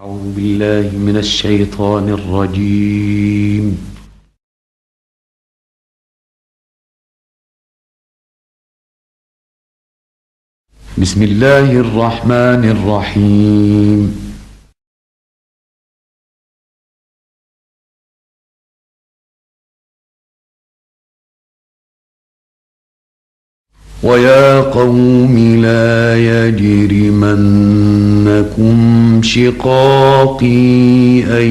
أعوذ بالله من الشيطان الرجيم. بسم الله الرحمن الرحيم. ويا قوم لا يجرمنكم شقاقي أن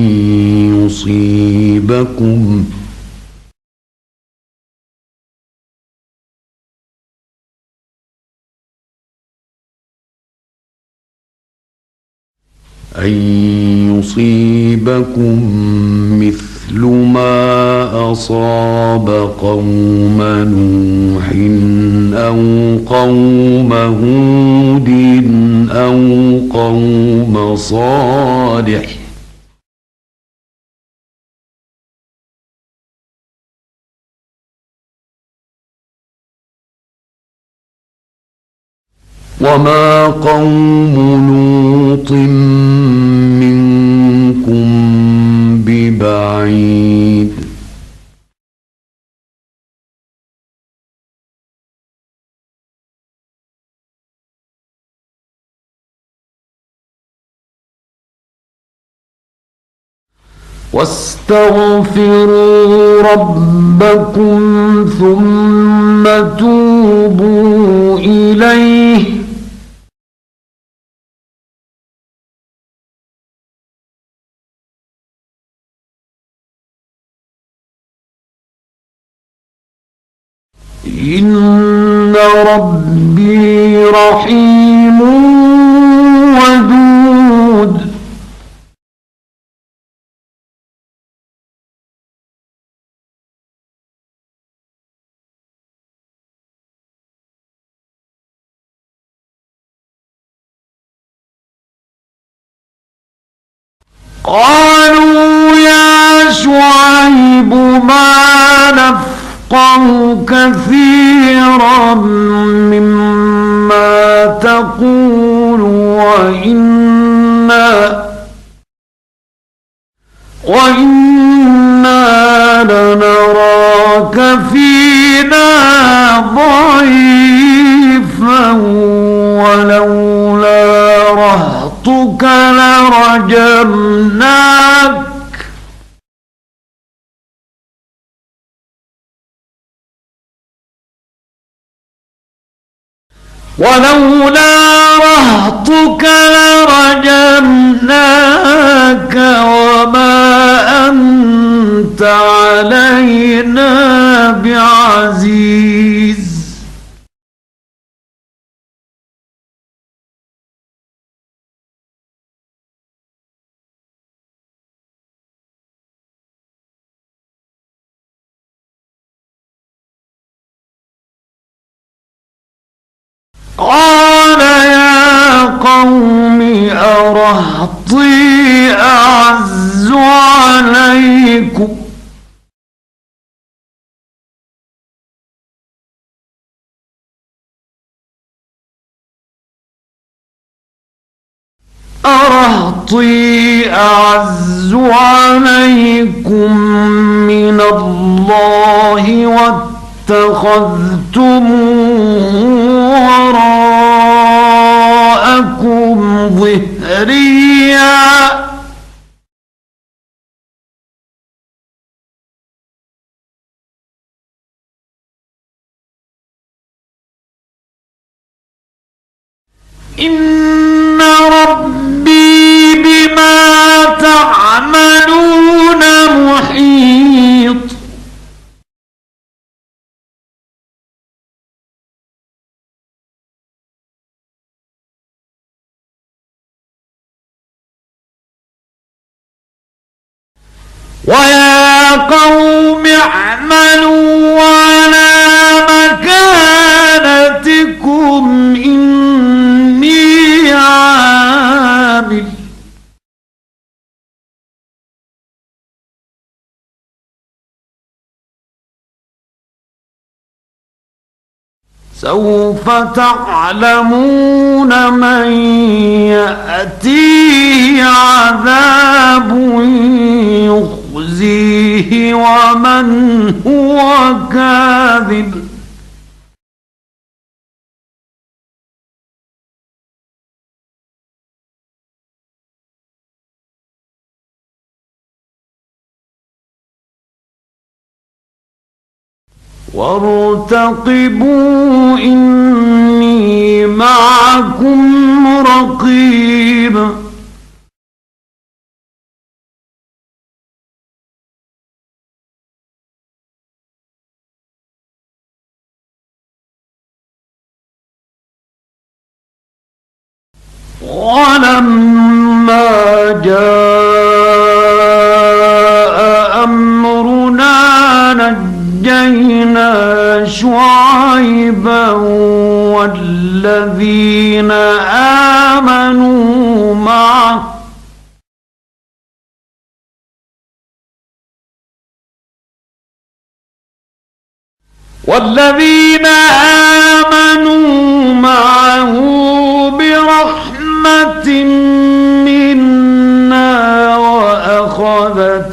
يصيبكم مثل ما أصاب قوم نوح أو قوم هود أو قوم صالح وما قوم لوط منكم ببعيد واستغفروا ربكم ثم توبوا إليه إن ربي رحيم ودود قالوا يا شعيب ما نفقه كثيرا مما تقول وإنا لنراك فينا ضعيفا ولولا رهطك لرجمناك وما أنت علينا بعزيز قال يا قوم أرهطي أعز عليكم من الله واتخذتموه وراءكم ظهريا إن ربي بما تعملون محيط ويا قوم اعملوا على مكانتكم إني عامل سوف تعلمون من يأتيه عذاب يخزيه ومن هو كاذب وارتقبوا إني معكم رقيب ولما جاء أمرنا نجينا شعيبا والذين آمنوا معه برحمة منا وأخذت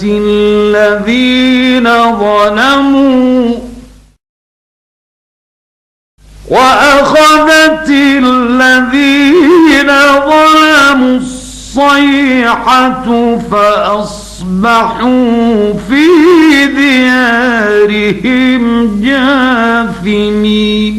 الذين ظلموا الصيحة فأصبحوا في ديارهم جاثمين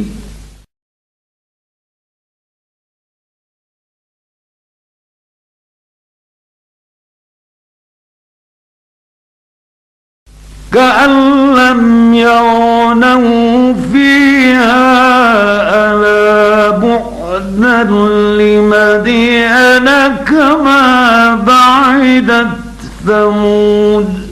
كأن لم يغنوا فيها ألا بعدا لمدين كما بعدت ثمود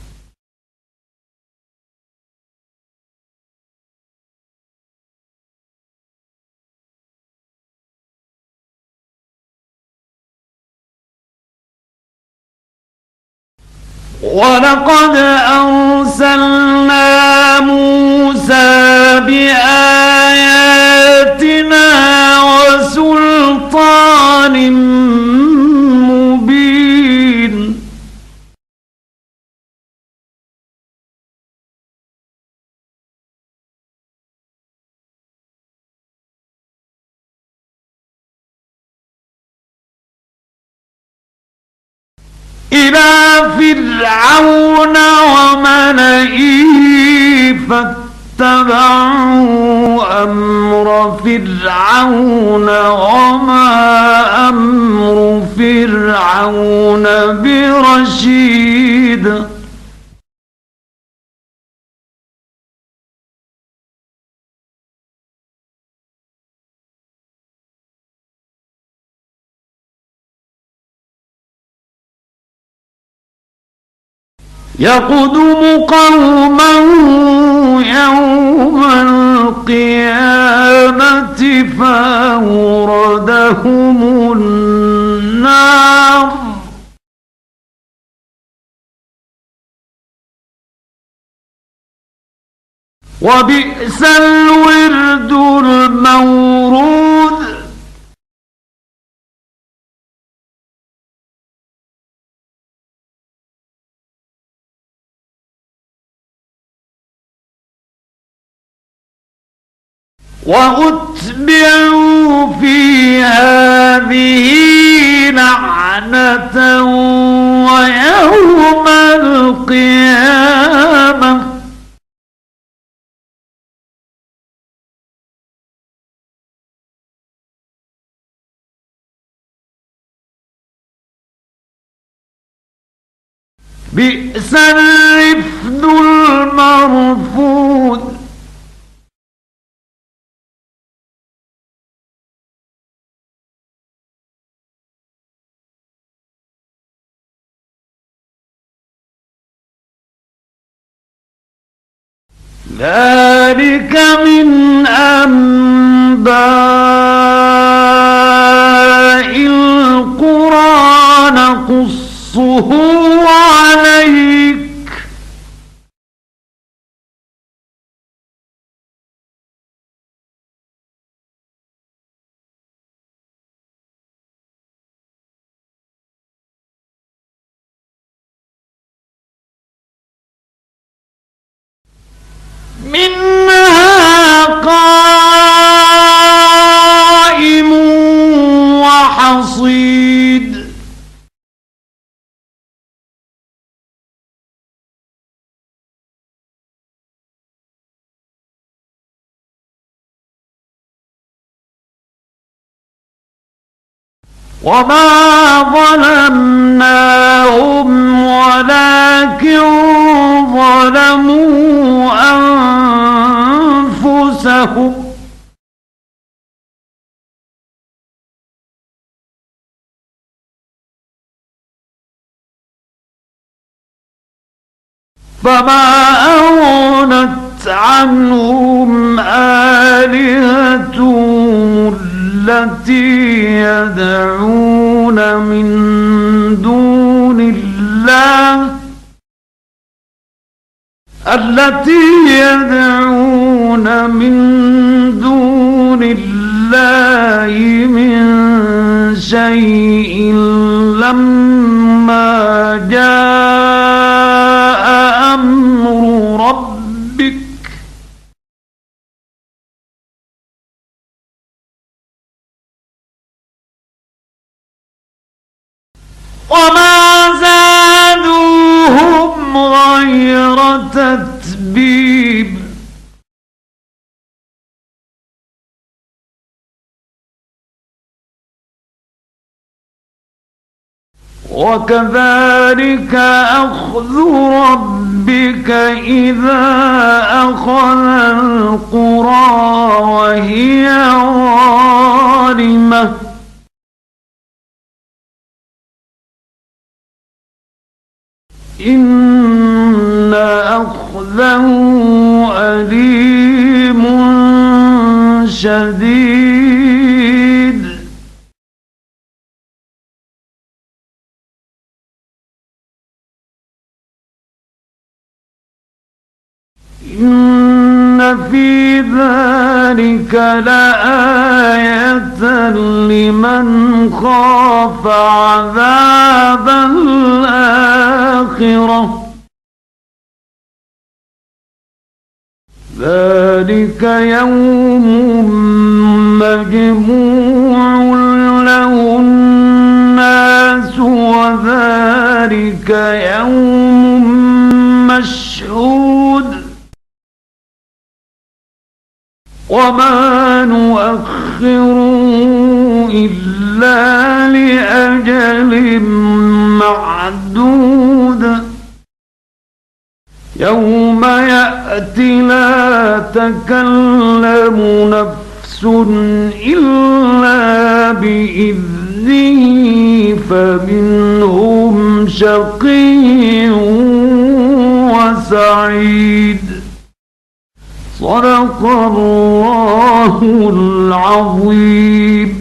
ولقد أرسلنا موسى بآياتنا وسلطان مبين إلى فرعون وملئه فاتبعوا أمر فرعون وما أمر فرعون برشيد يقدم قومه يوم القيامة فأوردهم النار وبئس الورد المورود وأتبعوا في هذه لعنة ويوم القيامة بئس الرفد المرفود ذلك من أنباء القرى نقصه عليك وما ظلمناهم ولكن ظلموا أنفسهم فما أغنت عنهم آلهتهم التي يدعون من دون الله من شيء لما جاء أمر ربك وما زادوهم غير تتبيب وكذلك أخذ ربك إذا أخذ القرى وهي ظالمة إن أخذه أليم شديد إن في ذلك لآية لمن خاف عذاب الآخرة ذلك يوم مجموع له الناس وذلك يوم مشهود وما نؤخره إلا لأجل معدود يوم يأتي لا تكلم نفس إلا بإذنه فمنهم شقي وسعيد صدق الله العظيم.